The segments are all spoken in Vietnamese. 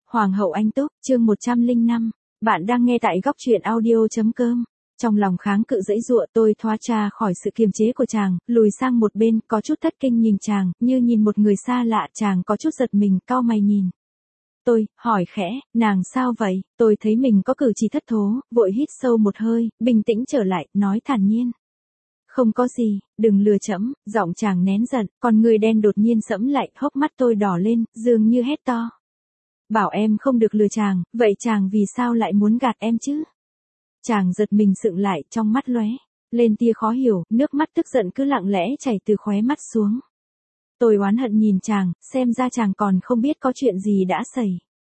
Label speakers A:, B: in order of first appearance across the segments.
A: Hoàng hậu Anh Túc, chương 105. Bạn đang nghe tại góc truyện audio.com. Trong lòng kháng cự dãy dụa, tôi thoát ra khỏi sự kiềm chế của chàng, lùi sang một bên, có chút thất kinh nhìn chàng, như nhìn một người xa lạ. Chàng có chút giật mình, cau mày nhìn tôi, hỏi khẽ, nàng sao vậy? Tôi thấy mình có cử chỉ thất thố, vội hít sâu một hơi, bình tĩnh trở lại, nói thản nhiên. Không có gì, đừng lừa trẫm. Giọng chàng nén giận, còn người đen đột nhiên sẫm lại, hốc mắt tôi đỏ lên, dường như hét to. Bảo em không được lừa chàng, vậy chàng vì sao lại muốn gạt em chứ? Chàng giật mình sững lại, trong mắt lóe lên tia khó hiểu, nước mắt tức giận cứ lặng lẽ chảy từ khóe mắt xuống. Tôi oán hận nhìn chàng, xem ra chàng còn không biết có chuyện gì đã xảy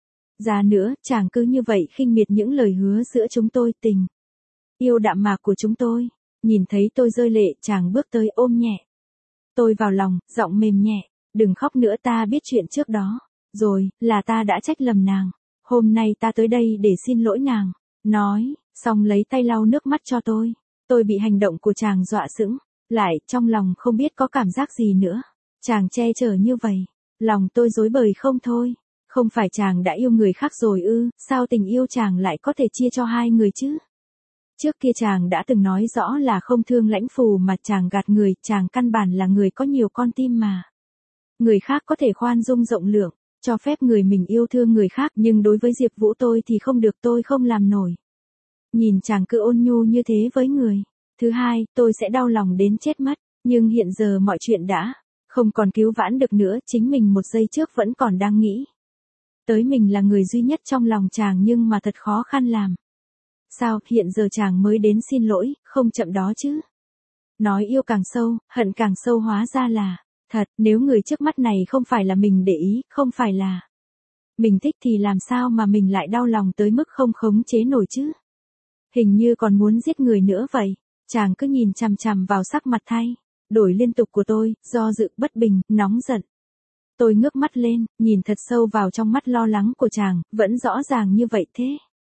A: ra nữa. Chàng cứ như vậy khinh miệt những lời hứa giữa chúng tôi, tình yêu đạm mạc của chúng tôi. Nhìn thấy tôi rơi lệ, chàng bước tới ôm nhẹ tôi vào lòng, giọng mềm nhẹ, đừng khóc nữa, ta biết chuyện trước đó rồi, là ta đã trách lầm nàng. Hôm nay ta tới đây để xin lỗi nàng. Nói, xong lấy tay lau nước mắt cho tôi. Tôi bị hành động của chàng dọa sững lại, trong lòng không biết có cảm giác gì nữa. Chàng che chở như vậy, lòng tôi rối bời không thôi. Không phải chàng đã yêu người khác rồi ư? Sao tình yêu chàng lại có thể chia cho hai người chứ? Trước kia chàng đã từng nói rõ là không thương Lãnh Phù mà chàng gạt người, chàng căn bản là người có nhiều con tim mà. Người khác có thể khoan dung rộng lượng, cho phép người mình yêu thương người khác, nhưng đối với Diệp Vũ tôi thì không được, tôi không làm nổi. Nhìn chàng cứ ôn nhu như thế với người thứ hai, tôi sẽ đau lòng đến chết mất, nhưng hiện giờ mọi chuyện đã không còn cứu vãn được nữa. Chính mình một giây trước vẫn còn đang nghĩ tới mình là người duy nhất trong lòng chàng, nhưng mà thật khó khăn làm sao hiện giờ chàng mới đến xin lỗi, không chậm đó chứ. Nói yêu càng sâu, hận càng sâu, hóa ra là thật. Nếu người trước mắt này không phải là mình để ý, không phải là mình thích thì làm sao mà mình lại đau lòng tới mức không khống chế nổi chứ. Hình như còn muốn giết người nữa vậy. Chàng cứ nhìn chằm chằm vào sắc mặt thay đổi liên tục của tôi, do dự, bất bình, nóng giận. Tôi ngước mắt lên, nhìn thật sâu vào trong mắt lo lắng của chàng, vẫn rõ ràng như vậy thế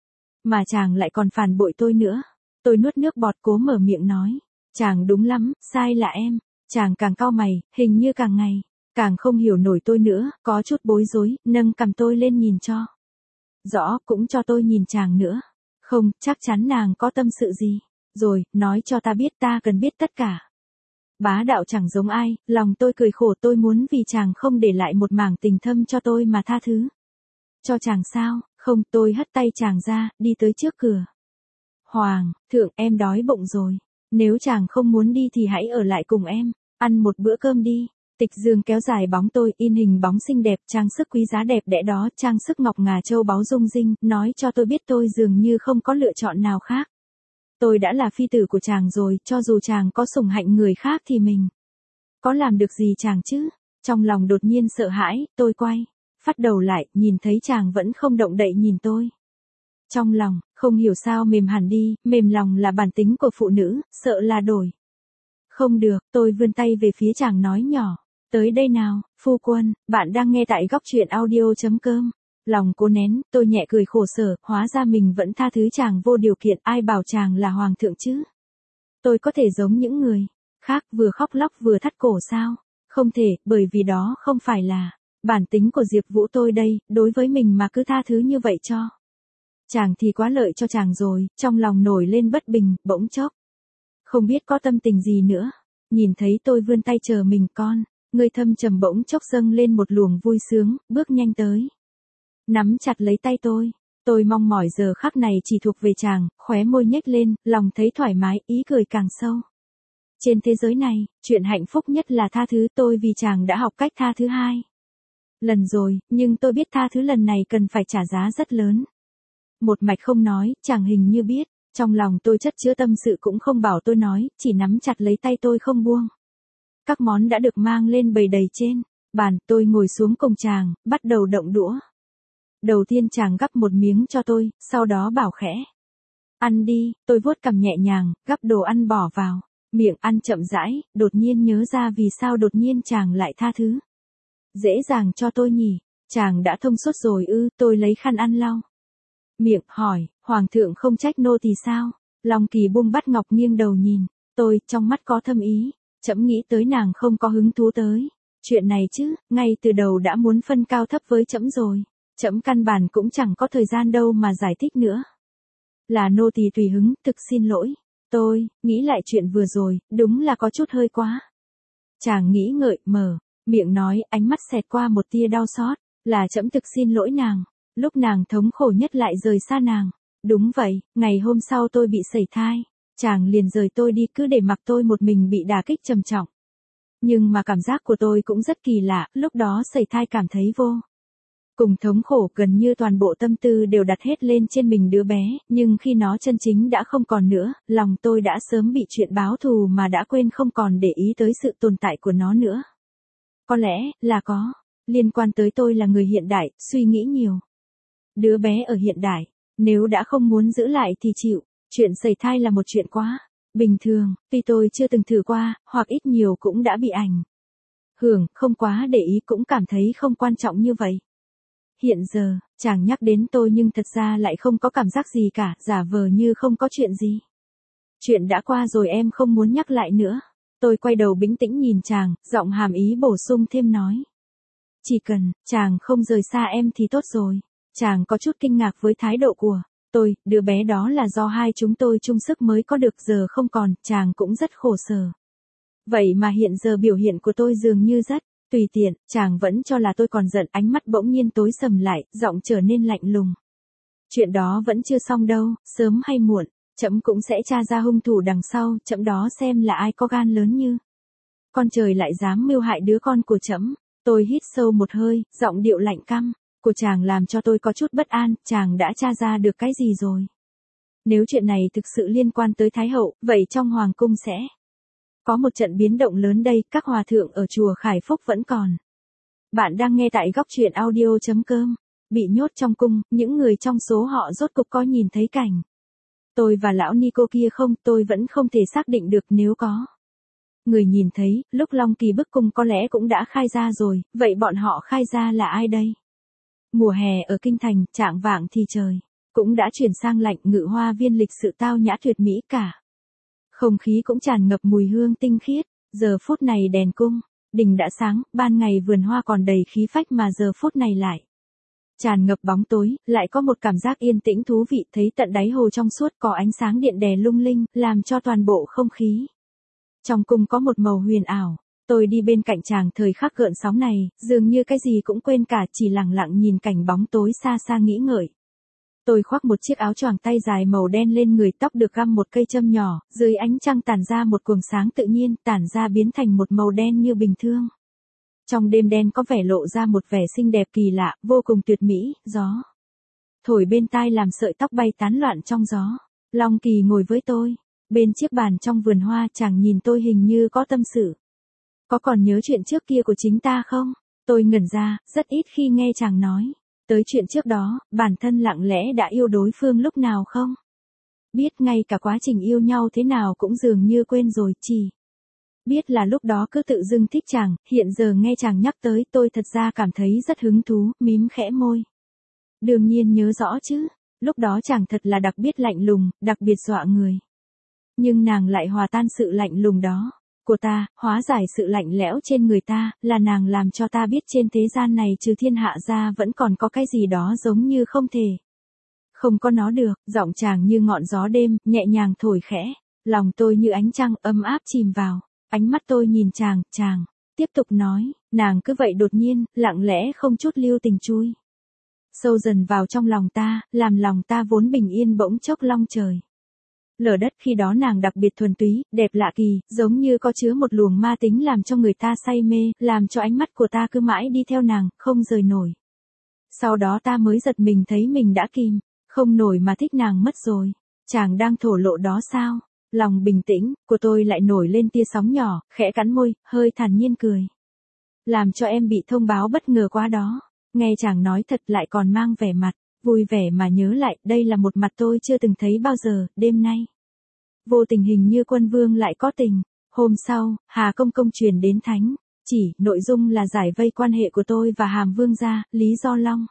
A: mà chàng lại còn phản bội tôi nữa. Tôi nuốt nước bọt, cố mở miệng nói, chàng đúng lắm, sai là em. Chàng càng cau mày, hình như càng ngày càng không hiểu nổi tôi nữa, có chút bối rối, nâng cằm tôi lên nhìn cho rõ, cũng cho tôi nhìn chàng nữa. Không, chắc chắn nàng có tâm sự gì rồi, nói cho ta biết, ta cần biết tất cả. Bá đạo chẳng giống ai. Lòng tôi cười khổ, tôi muốn vì chàng không để lại một mảng tình thâm cho tôi mà tha thứ cho chàng sao? Không. Tôi hất tay chàng ra, đi tới trước cửa. Hoàng thượng, em đói bụng rồi, nếu chàng không muốn đi thì hãy ở lại cùng em, ăn một bữa cơm đi. Tịch Dương kéo dài bóng tôi, in hình bóng xinh đẹp, trang sức quý giá đẹp đẽ đó, trang sức ngọc ngà châu báu rung rinh, nói cho tôi biết tôi dường như không có lựa chọn nào khác. Tôi đã là phi tử của chàng rồi, cho dù chàng có sủng hạnh người khác thì mình có làm được gì chàng chứ? Trong lòng đột nhiên sợ hãi, tôi quay phát đầu lại, nhìn thấy chàng vẫn không động đậy nhìn tôi. Trong lòng, không hiểu sao mềm hẳn đi. Mềm lòng là bản tính của phụ nữ, sợ là đổi không được. Tôi vươn tay về phía chàng nói nhỏ, tới đây nào, phu quân. Bạn đang nghe tại góc truyện audio.com. Lòng cố nén, tôi nhẹ cười khổ sở, hóa ra mình vẫn tha thứ chàng vô điều kiện. Ai bảo chàng là hoàng thượng chứ? Tôi có thể giống những người khác, vừa khóc lóc vừa thắt cổ sao? Không thể, bởi vì đó không phải là bản tính của Diệp Vũ tôi đây. Đối với mình mà cứ tha thứ như vậy cho chàng thì quá lợi cho chàng rồi. Trong lòng nổi lên bất bình, bỗng chốc không biết có tâm tình gì nữa. Nhìn thấy tôi vươn tay chờ mình, con người thâm trầm bỗng chốc dâng lên một luồng vui sướng, bước nhanh tới nắm chặt lấy tay tôi. Tôi mong mỏi giờ khắc này chỉ thuộc về chàng, khóe môi nhếch lên, lòng thấy thoải mái, ý cười càng sâu. Trên thế giới này, chuyện hạnh phúc nhất là tha thứ. Tôi vì chàng đã học cách tha thứ 2 lần rồi, nhưng tôi biết tha thứ lần này cần phải trả giá rất lớn. Một mạch không nói, chàng hình như biết. Trong lòng tôi chất chứa tâm sự cũng không bảo tôi nói, chỉ nắm chặt lấy tay tôi không buông. Các món đã được mang lên bày đầy trên bàn, tôi ngồi xuống cùng chàng, bắt đầu động đũa. Đầu tiên chàng gắp một miếng cho tôi, sau đó bảo khẽ, ăn đi. Tôi vuốt cằm nhẹ nhàng, gắp đồ ăn bỏ vào miệng, ăn chậm rãi. Đột nhiên nhớ ra vì sao đột nhiên chàng lại tha thứ dễ dàng cho tôi nhỉ. Chàng đã thông suốt rồi ư? Tôi lấy khăn ăn lau miệng, hỏi, hoàng thượng không trách nô tỳ sao? Long Kỳ buông bát ngọc, nghiêng đầu nhìn tôi, trong mắt có thâm ý. Trẫm nghĩ tới nàng không có hứng thú tới chuyện này chứ, ngay từ đầu đã muốn phân cao thấp với trẫm rồi. Trẫm căn bản cũng chẳng có thời gian đâu mà giải thích nữa. Là nô tỳ tùy hứng, thực xin lỗi. Tôi, nghĩ lại chuyện vừa rồi, đúng là có chút hơi quá. Chàng nghĩ ngợi, mở miệng nói, ánh mắt xẹt qua một tia đau xót. Là trẫm thực xin lỗi nàng. Lúc nàng thống khổ nhất lại rời xa nàng. Đúng vậy, ngày hôm sau tôi bị sẩy thai. Chàng liền rời tôi đi cứ để mặc tôi một mình bị đả kích trầm trọng. Nhưng mà cảm giác của tôi cũng rất kỳ lạ, lúc đó sẩy thai cảm thấy vô cùng thống khổ, gần như toàn bộ tâm tư đều đặt hết lên trên mình đứa bé, nhưng khi nó chân chính đã không còn nữa, lòng tôi đã sớm bị chuyện báo thù mà đã quên không còn để ý tới sự tồn tại của nó nữa. Có lẽ là có liên quan tới tôi là người hiện đại, suy nghĩ nhiều. Đứa bé ở hiện đại, nếu đã không muốn giữ lại thì chịu, chuyện sẩy thai là một chuyện quá bình thường, tuy tôi chưa từng thử qua, hoặc ít nhiều cũng đã bị ảnh hưởng, không quá để ý cũng cảm thấy không quan trọng như vậy. Hiện giờ, chàng nhắc đến tôi nhưng thật ra lại không có cảm giác gì cả, giả vờ như không có chuyện gì. Chuyện đã qua rồi, em không muốn nhắc lại nữa. Tôi quay đầu bình tĩnh nhìn chàng, giọng hàm ý bổ sung thêm nói. Chỉ cần, chàng không rời xa em thì tốt rồi. Chàng có chút kinh ngạc với thái độ của tôi, đứa bé đó là do hai chúng tôi chung sức mới có được, giờ không còn, chàng cũng rất khổ sở. Vậy mà hiện giờ biểu hiện của tôi dường như rất tùy tiện, chàng vẫn cho là tôi còn giận, ánh mắt bỗng nhiên tối sầm lại, giọng trở nên lạnh lùng. Chuyện đó vẫn chưa xong đâu, sớm hay muộn, trẫm cũng sẽ tra ra hung thủ đằng sau, trẫm đó xem là ai có gan lớn như con trời lại dám mưu hại đứa con của trẫm. Tôi hít sâu một hơi, giọng điệu lạnh căm của chàng làm cho tôi có chút bất an, chàng đã tra ra được cái gì rồi? Nếu chuyện này thực sự liên quan tới Thái hậu, vậy trong hoàng cung sẽ có một trận biến động lớn đây, các hòa thượng ở chùa Khải Phúc vẫn còn. Bạn đang nghe tại góc truyện audio.com. Bị nhốt trong cung, những người trong số họ rốt cục có nhìn thấy cảnh tôi và lão Nico kia không, tôi vẫn không thể xác định được, nếu có người nhìn thấy, lúc Long Kỳ bức cung có lẽ cũng đã khai ra rồi, vậy bọn họ khai ra là ai đây? Mùa hè ở kinh thành, chạng vạng thì trời cũng đã chuyển sang lạnh, Ngự Hoa Viên lịch sự tao nhã tuyệt mỹ, cả không khí cũng tràn ngập mùi hương tinh khiết. Giờ phút này đèn cung đình đã sáng, ban ngày vườn hoa còn đầy khí phách mà giờ phút này lại tràn ngập bóng tối, lại có một cảm giác yên tĩnh thú vị, thấy tận đáy hồ trong suốt, có ánh sáng điện đè lung linh, làm cho toàn bộ không khí trong cung có một màu huyền ảo. Tôi đi bên cạnh chàng thời khắc gợn sóng này, dường như cái gì cũng quên cả, chỉ lặng lặng nhìn cảnh bóng tối xa xa nghĩ ngợi. Tôi khoác một chiếc áo choàng tay dài màu đen lên người, tóc được găm một cây châm nhỏ, dưới ánh trăng tản ra một quầng sáng tự nhiên, tản ra biến thành một màu đen như bình thường. Trong đêm đen có vẻ lộ ra một vẻ xinh đẹp kỳ lạ, vô cùng tuyệt mỹ, gió thổi bên tai làm sợi tóc bay tán loạn trong gió. Long Kỳ ngồi với tôi bên chiếc bàn trong vườn hoa, chàng nhìn tôi hình như có tâm sự. Có còn nhớ chuyện trước kia của chính ta không? Tôi ngẩn ra, rất ít khi nghe chàng nói tới chuyện trước đó, bản thân lặng lẽ đã yêu đối phương lúc nào không? Biết ngay cả quá trình yêu nhau thế nào cũng dường như quên rồi, chỉ biết là lúc đó cứ tự dưng thích chàng, hiện giờ nghe chàng nhắc tới, tôi thật ra cảm thấy rất hứng thú, mím khẽ môi. Đương nhiên nhớ rõ chứ, lúc đó chàng thật là đặc biệt lạnh lùng, đặc biệt dọa người. Nhưng nàng lại hòa tan sự lạnh lùng đó của ta, hóa giải sự lạnh lẽo trên người ta, là nàng làm cho ta biết trên thế gian này trừ thiên hạ ra vẫn còn có cái gì đó giống như không thể không có nó được. Giọng chàng như ngọn gió đêm, nhẹ nhàng thổi khẽ, lòng tôi như ánh trăng ấm áp chìm vào. Ánh mắt tôi nhìn chàng, chàng tiếp tục nói, nàng cứ vậy đột nhiên, lặng lẽ không chút lưu tình chui sâu dần vào trong lòng ta, làm lòng ta vốn bình yên bỗng chốc long trời lở đất. Khi đó nàng đặc biệt thuần túy, đẹp lạ kỳ, giống như có chứa một luồng ma tính làm cho người ta say mê, làm cho ánh mắt của ta cứ mãi đi theo nàng, không rời nổi. Sau đó ta mới giật mình thấy mình đã kìm không nổi mà thích nàng mất rồi. Chàng đang thổ lộ đó sao? Lòng bình tĩnh của tôi lại nổi lên tia sóng nhỏ, khẽ cắn môi, hơi thản nhiên cười. Làm cho em bị thông báo bất ngờ quá đó. Nghe chàng nói thật lại còn mang vẻ mặt vui vẻ mà nhớ lại, đây là một mặt tôi chưa từng thấy bao giờ. Đêm nay vô tình hình như Quân Vương lại có tình. Hôm sau, Hà Công Công truyền đến thánh chỉ, nội dung là giải vây quan hệ của tôi và Hàm Vương gia. Lý do Long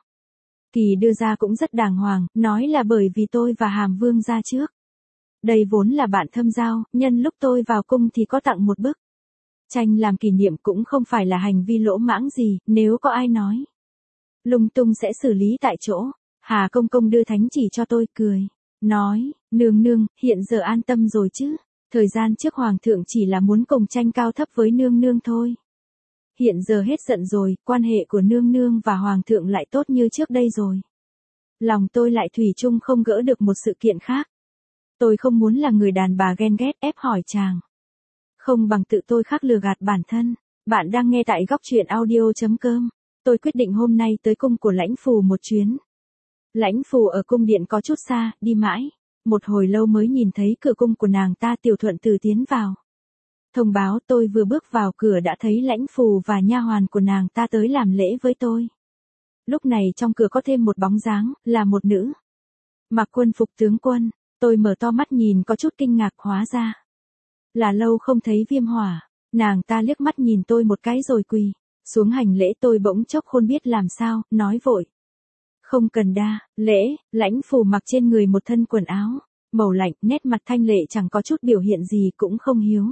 A: Kỳ đưa ra cũng rất đàng hoàng, nói là bởi vì tôi và Hàm Vương gia trước đây vốn là bạn thâm giao, nhân lúc tôi vào cung thì có tặng một bức tranh làm kỷ niệm, cũng không phải là hành vi lỗ mãng gì. Nếu có ai nói lung tung sẽ xử lý tại chỗ. Hà Công Công đưa thánh chỉ cho tôi, cười, nói, nương nương, hiện giờ an tâm rồi chứ. Thời gian trước hoàng thượng chỉ là muốn cùng tranh cao thấp với nương nương thôi. Hiện giờ hết giận rồi, quan hệ của nương nương và hoàng thượng lại tốt như trước đây rồi. Lòng tôi lại thủy chung không gỡ được một sự kiện khác. Tôi không muốn là người đàn bà ghen ghét ép hỏi chàng. Không bằng tự tôi khắc lừa gạt bản thân. Bạn đang nghe tại góc truyện audio.com. Tôi quyết định hôm nay tới cung của Lãnh Phù một chuyến. Lãnh Phù ở cung điện có chút xa, đi mãi. Một hồi lâu mới nhìn thấy cửa cung của nàng ta. Tiểu Thuận Từ tiến vào. Thông báo tôi vừa bước vào cửa đã thấy Lãnh Phù và nha hoàn của nàng ta tới làm lễ với tôi. Lúc này trong cửa có thêm một bóng dáng, là một nữ. Mặc quân phục tướng quân, tôi mở to mắt nhìn có chút kinh ngạc, hóa ra. Là lâu không thấy Viêm Hỏa, nàng ta liếc mắt nhìn tôi một cái rồi quỳ xuống hành lễ. Tôi bỗng chốc không biết làm sao, nói vội. Không cần đa lễ. Lãnh Phù mặc trên người một thân quần áo màu lạnh, nét mặt thanh lệ, chẳng có chút biểu hiện gì, cũng không hiếu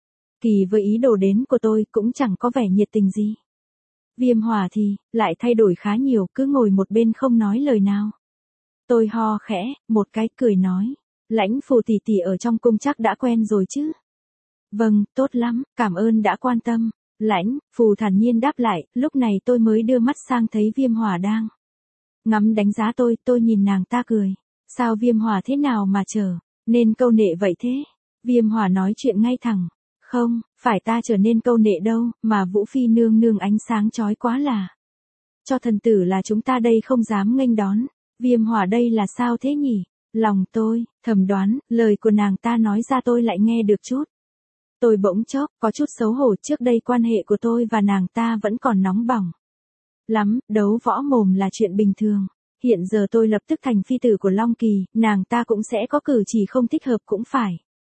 A: kỳ với ý đồ đến của tôi, cũng chẳng có vẻ nhiệt tình gì. Viêm Hỏa thì lại thay đổi khá nhiều, cứ ngồi một bên không nói lời nào. Tôi ho khẽ một cái, cười nói, Lãnh Phù tỷ tỷ ở trong cung chắc đã quen rồi chứ? Vâng, tốt lắm, cảm ơn đã quan tâm. Lãnh Phù thản nhiên đáp lại. Lúc này tôi mới đưa mắt sang thấy Viêm Hỏa đang ngắm đánh giá tôi nhìn nàng ta cười. Sao Viêm Hỏa thế nào mà trở nên câu nệ vậy thế? Viêm Hỏa nói chuyện ngay thẳng. Không, phải ta trở nên câu nệ đâu, mà Vũ Phi nương nương ánh sáng chói quá là. Cho thần tử là chúng ta đây không dám nghênh đón. Viêm Hỏa đây là sao thế nhỉ? Lòng tôi thầm đoán, lời của nàng ta nói ra tôi lại nghe được chút. Tôi bỗng chốc có chút xấu hổ, trước đây quan hệ của tôi và nàng ta vẫn còn nóng bỏng lắm, đấu võ mồm là chuyện bình thường. Hiện giờ tôi lập tức thành phi tử của Long Kỳ, nàng ta cũng sẽ có cử chỉ không thích hợp cũng phải.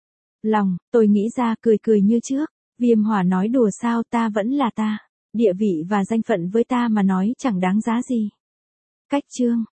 A: Lòng tôi nghĩ ra, cười như trước. Viêm Hỏa nói đùa sao, ta vẫn là ta. Địa vị và danh phận với ta mà nói chẳng đáng giá gì. Cách chương